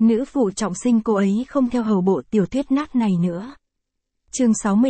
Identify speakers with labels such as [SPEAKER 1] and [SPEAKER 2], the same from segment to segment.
[SPEAKER 1] nữ phụ trọng sinh cô ấy không theo hầu bộ tiểu thuyết nát này nữa. Chương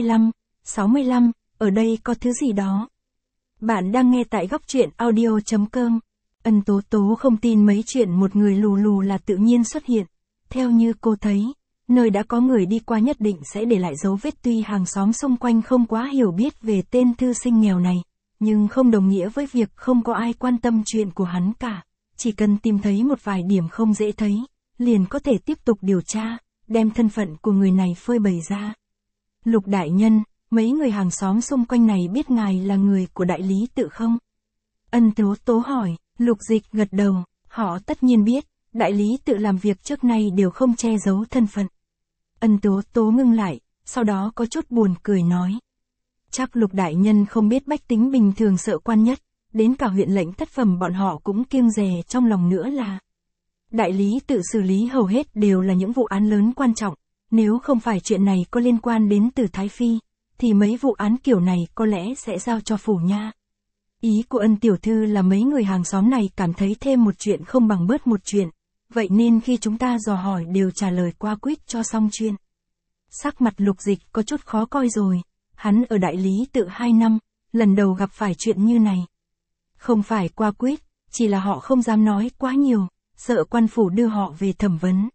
[SPEAKER 1] 65, ở đây có thứ gì đó. Bạn đang nghe tại góc truyện audio.com. Ân Tố Tố không tin mấy chuyện một người lù lù là tự nhiên xuất hiện. Theo như cô thấy, nơi đã có người đi qua nhất định sẽ để lại dấu vết, tuy hàng xóm xung quanh không quá hiểu biết về tên thư sinh nghèo này, nhưng không đồng nghĩa với việc không có ai quan tâm chuyện của hắn cả. Chỉ cần tìm thấy một vài điểm không dễ thấy, liền có thể tiếp tục điều tra, đem thân phận của người này phơi bày ra. Lục đại nhân, mấy người hàng xóm xung quanh này biết ngài là người của đại lý tự không? Ân Tố Tố hỏi. Lục Dịch gật đầu, họ tất nhiên biết, đại lý tự làm việc trước nay đều không che giấu thân phận. Ân Tố Tố ngưng lại, sau đó có chút buồn cười nói. Chắc Lục đại nhân không biết bách tính bình thường sợ quan nhất, đến cả huyện lệnh thất phẩm bọn họ cũng kiêng dè trong lòng nữa là. Đại lý tự xử lý hầu hết đều là những vụ án lớn quan trọng, nếu không phải chuyện này có liên quan đến Từ Thái Phi, thì mấy vụ án kiểu này có lẽ sẽ giao cho phủ nha. Ý của Ân tiểu thư là mấy người hàng xóm này cảm thấy thêm một chuyện không bằng bớt một chuyện, vậy nên khi chúng ta dò hỏi đều trả lời qua quýt cho xong chuyện. Sắc mặt Lục Dịch có chút khó coi rồi, hắn ở đại lý tự 2 năm, lần đầu gặp phải chuyện như này. Không phải qua quýt, chỉ là họ không dám nói quá nhiều, sợ quan phủ đưa họ về thẩm vấn.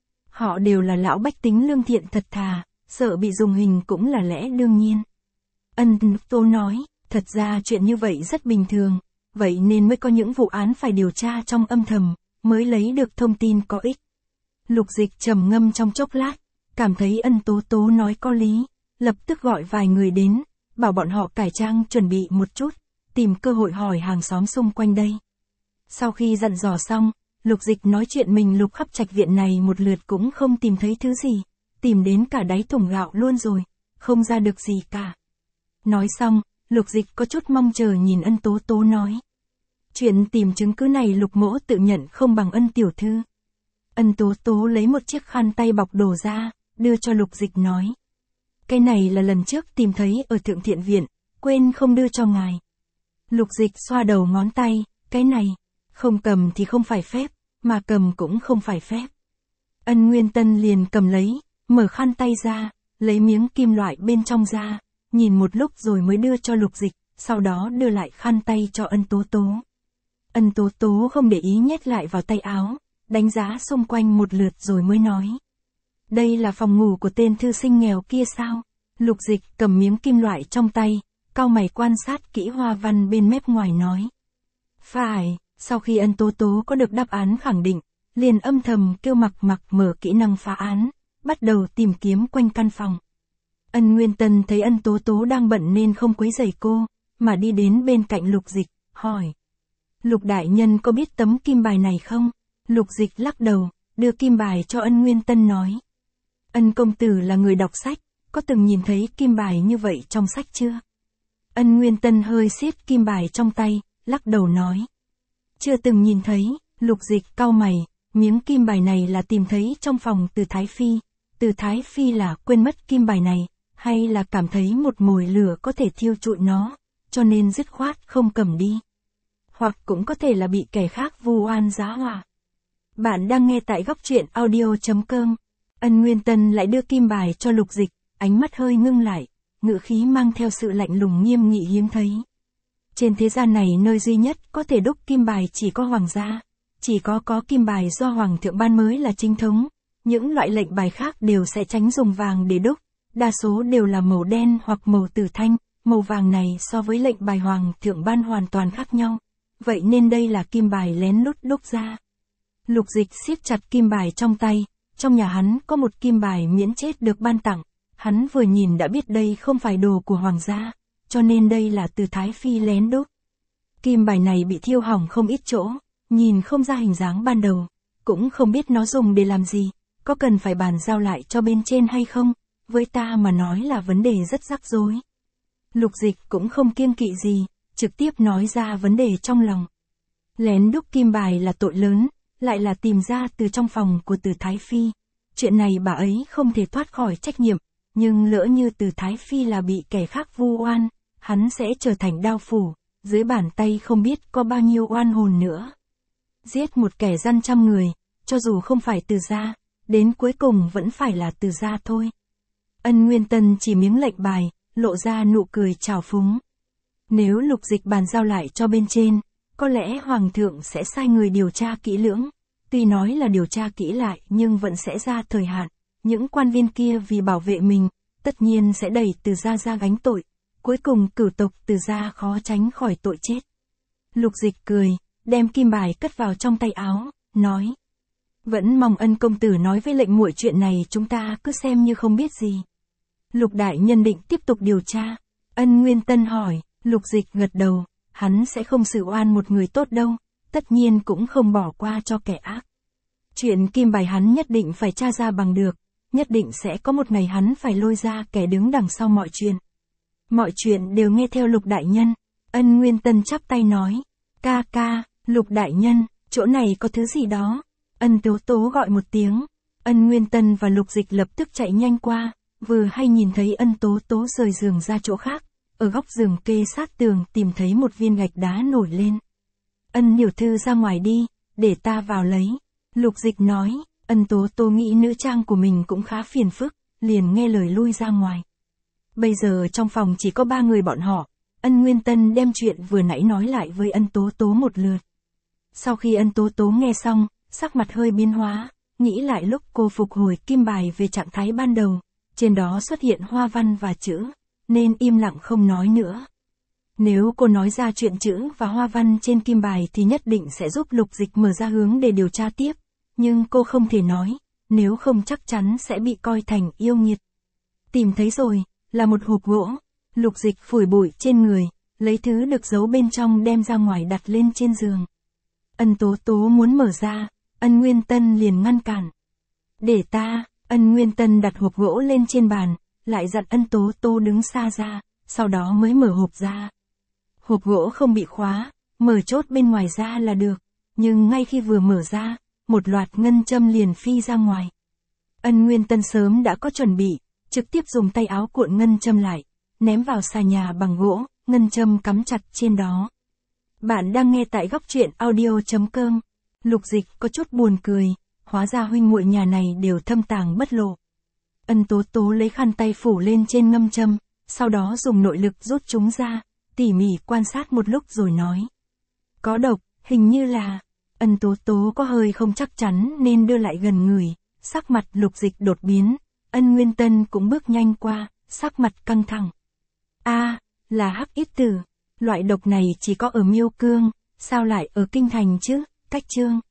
[SPEAKER 1] Họ đều là lão bách tính lương thiện thật thà, sợ bị dùng hình cũng là lẽ đương nhiên. Ân Tố nói. Thật ra chuyện như vậy rất bình thường, vậy nên mới có những vụ án phải điều tra trong âm thầm, mới lấy được thông tin có ích. Lục Dịch trầm ngâm trong chốc lát, cảm thấy Ân Tố Tố nói có lý, lập tức gọi vài người đến, bảo bọn họ cải trang chuẩn bị một chút, tìm cơ hội hỏi hàng xóm xung quanh đây. Sau khi dặn dò xong, Lục Dịch nói chuyện mình lục khắp trạch viện này một lượt cũng không tìm thấy thứ gì, tìm đến cả đáy thùng gạo luôn rồi, không ra được gì cả. Nói xong, Lục Dịch có chút mong chờ nhìn Ân Tố Tố nói. Chuyện tìm chứng cứ này Lục mỗ tự nhận không bằng Ân tiểu thư. Ân Tố Tố lấy một chiếc khăn tay bọc đồ ra, đưa cho Lục Dịch nói. Cái này là lần trước tìm thấy ở Thượng Thiện Viện, quên không đưa cho ngài. Lục Dịch xoa đầu ngón tay, cái này, không cầm thì không phải phép, mà cầm cũng không phải phép. Ân Nguyên Tân liền cầm lấy, mở khăn tay ra, lấy miếng kim loại bên trong ra. Nhìn một lúc rồi mới đưa cho Lục Dịch, sau đó đưa lại khăn tay cho Ân Tố Tố. Ân Tố Tố không để ý nhét lại vào tay áo, đánh giá xung quanh một lượt rồi mới nói. Đây là phòng ngủ của tên thư sinh nghèo kia sao? Lục Dịch cầm miếng kim loại trong tay, cau mày quan sát kỹ hoa văn bên mép ngoài nói. Phải, sau khi Ân Tố Tố có được đáp án khẳng định, liền âm thầm kêu Mặc mở kỹ năng phá án, bắt đầu tìm kiếm quanh căn phòng. Ân Nguyên Tân thấy Ân Tố Tố đang bận nên không quấy rầy cô, mà đi đến bên cạnh Lục Dịch, hỏi. Lục đại nhân có biết tấm kim bài này không? Lục Dịch lắc đầu, đưa kim bài cho Ân Nguyên Tân nói. Ân công tử là người đọc sách, có từng nhìn thấy kim bài như vậy trong sách chưa? Ân Nguyên Tân hơi siết kim bài trong tay, lắc đầu nói. Chưa từng nhìn thấy. Lục Dịch cau mày, miếng kim bài này là tìm thấy trong phòng Từ Thái Phi. Từ Thái Phi là quên mất kim bài này, hay là cảm thấy một mồi lửa có thể thiêu trụi nó, cho nên dứt khoát không cầm đi. Hoặc cũng có thể là bị kẻ khác vu oan giá họa. Bạn đang nghe tại góc truyện audio.com. Ân Nguyên Tân lại đưa kim bài cho Lục Dịch, ánh mắt hơi ngưng lại, ngữ khí mang theo sự lạnh lùng nghiêm nghị hiếm thấy. Trên thế gian này nơi duy nhất có thể đúc kim bài chỉ có hoàng gia, chỉ có kim bài do hoàng thượng ban mới là chính thống. Những loại lệnh bài khác đều sẽ tránh dùng vàng để đúc, đa số đều là màu đen hoặc màu tử thanh, màu vàng này so với lệnh bài hoàng thượng ban hoàn toàn khác nhau, vậy nên đây là kim bài lén lút đúc ra. Lục Dịch siết chặt kim bài trong tay, trong nhà hắn có một kim bài miễn chết được ban tặng, hắn vừa nhìn đã biết đây không phải đồ của hoàng gia, cho nên đây là Từ Thái Phi lén đúc. Kim bài này bị thiêu hỏng không ít chỗ, nhìn không ra hình dáng ban đầu, cũng không biết nó dùng để làm gì. Có cần phải bàn giao lại cho bên trên hay không? Với ta mà nói là vấn đề rất rắc rối. Lục Dịch cũng không kiêng kỵ gì, trực tiếp nói ra vấn đề trong lòng. Lén đúc kim bài là tội lớn, lại là tìm ra từ trong phòng của Từ Thái Phi. Chuyện này bà ấy không thể thoát khỏi trách nhiệm, nhưng lỡ như Từ Thái Phi là bị kẻ khác vu oan, hắn sẽ trở thành đao phủ, dưới bàn tay không biết có bao nhiêu oan hồn nữa. Giết một kẻ gian trăm người, cho dù không phải từ gia, đến cuối cùng vẫn phải là từ gia thôi. Ân Nguyên Tân chỉ miếng lệnh bài, lộ ra nụ cười trào phúng. Nếu Lục Dịch bàn giao lại cho bên trên, có lẽ Hoàng thượng sẽ sai người điều tra kỹ lưỡng. Tuy nói là điều tra kỹ lại nhưng vẫn sẽ ra thời hạn. Những quan viên kia vì bảo vệ mình, tất nhiên sẽ đẩy từ gia ra gánh tội. Cuối cùng cửu tộc từ gia khó tránh khỏi tội chết. Lục Dịch cười, đem kim bài cất vào trong tay áo, nói. Vẫn mong Ân công tử nói với lệnh muội chuyện này, chúng ta cứ xem như không biết gì. Lục đại nhân định tiếp tục điều tra. Ân Nguyên Tân hỏi. Lục Dịch gật đầu, hắn sẽ không xử oan một người tốt đâu, tất nhiên cũng không bỏ qua cho kẻ ác. Chuyện kim bài hắn nhất định phải tra ra bằng được, nhất định sẽ có một ngày hắn phải lôi ra kẻ đứng đằng sau mọi chuyện. Mọi chuyện đều nghe theo Lục đại nhân. Ân Nguyên Tân chắp tay nói. Ca ca, Lục đại nhân, chỗ này có thứ gì đó. Ân Tố Tố gọi một tiếng. Ân Nguyên Tân và Lục Dịch lập tức chạy nhanh qua, vừa hay nhìn thấy Ân Tố Tố rời giường ra chỗ khác. Ở góc giường kê sát tường tìm thấy một viên gạch đá nổi lên. Ân tiểu thư ra ngoài đi, để ta vào lấy. Lục Dịch nói. Ân Tố Tố nghĩ nữ trang của mình cũng khá phiền phức, liền nghe lời lui ra ngoài. Bây giờ trong phòng chỉ có 3 người bọn họ. Ân Nguyên Tân đem chuyện vừa nãy nói lại với Ân Tố Tố một lượt. Sau khi Ân Tố Tố nghe xong, sắc mặt hơi biến hóa, nghĩ lại lúc cô phục hồi kim bài về trạng thái ban đầu, trên đó xuất hiện hoa văn và chữ, nên im lặng không nói nữa. Nếu cô nói ra chuyện chữ và hoa văn trên kim bài thì nhất định sẽ giúp Lục Dịch mở ra hướng để điều tra tiếp, nhưng cô không thể nói, nếu không chắc chắn sẽ bị coi thành yêu nghiệt. Tìm thấy rồi, là một hộp gỗ. Lục Dịch phủi bụi trên người, lấy thứ được giấu bên trong đem ra ngoài đặt lên trên giường. Ân Tố Tố muốn mở ra, Ân Nguyên Tân liền ngăn cản. Để ta. Ân Nguyên Tân đặt hộp gỗ lên trên bàn, lại dặn Ân Tố Tố đứng xa ra, sau đó mới mở hộp ra. Hộp gỗ không bị khóa, mở chốt bên ngoài ra là được, nhưng ngay khi vừa mở ra, một loạt ngân châm liền phi ra ngoài. Ân Nguyên Tân sớm đã có chuẩn bị, trực tiếp dùng tay áo cuộn ngân châm lại, ném vào xà nhà bằng gỗ, ngân châm cắm chặt trên đó. Bạn đang nghe tại góc truyện audio.com. Lục Dịch có chút buồn cười, hóa ra huynh muội nhà này đều thâm tàng bất lộ. Ân Tố Tố lấy khăn tay phủ lên trên ngâm châm, sau đó dùng nội lực rút chúng ra, tỉ mỉ quan sát một lúc rồi nói. Có độc, hình như là. Ân Tố Tố có hơi không chắc chắn nên đưa lại gần người, sắc mặt Lục Dịch đột biến, Ân Nguyên Tân cũng bước nhanh qua, sắc mặt căng thẳng. Là hắc yết tử, loại độc này chỉ có ở Miêu Cương, sao lại ở Kinh Thành chứ, Cách Chương.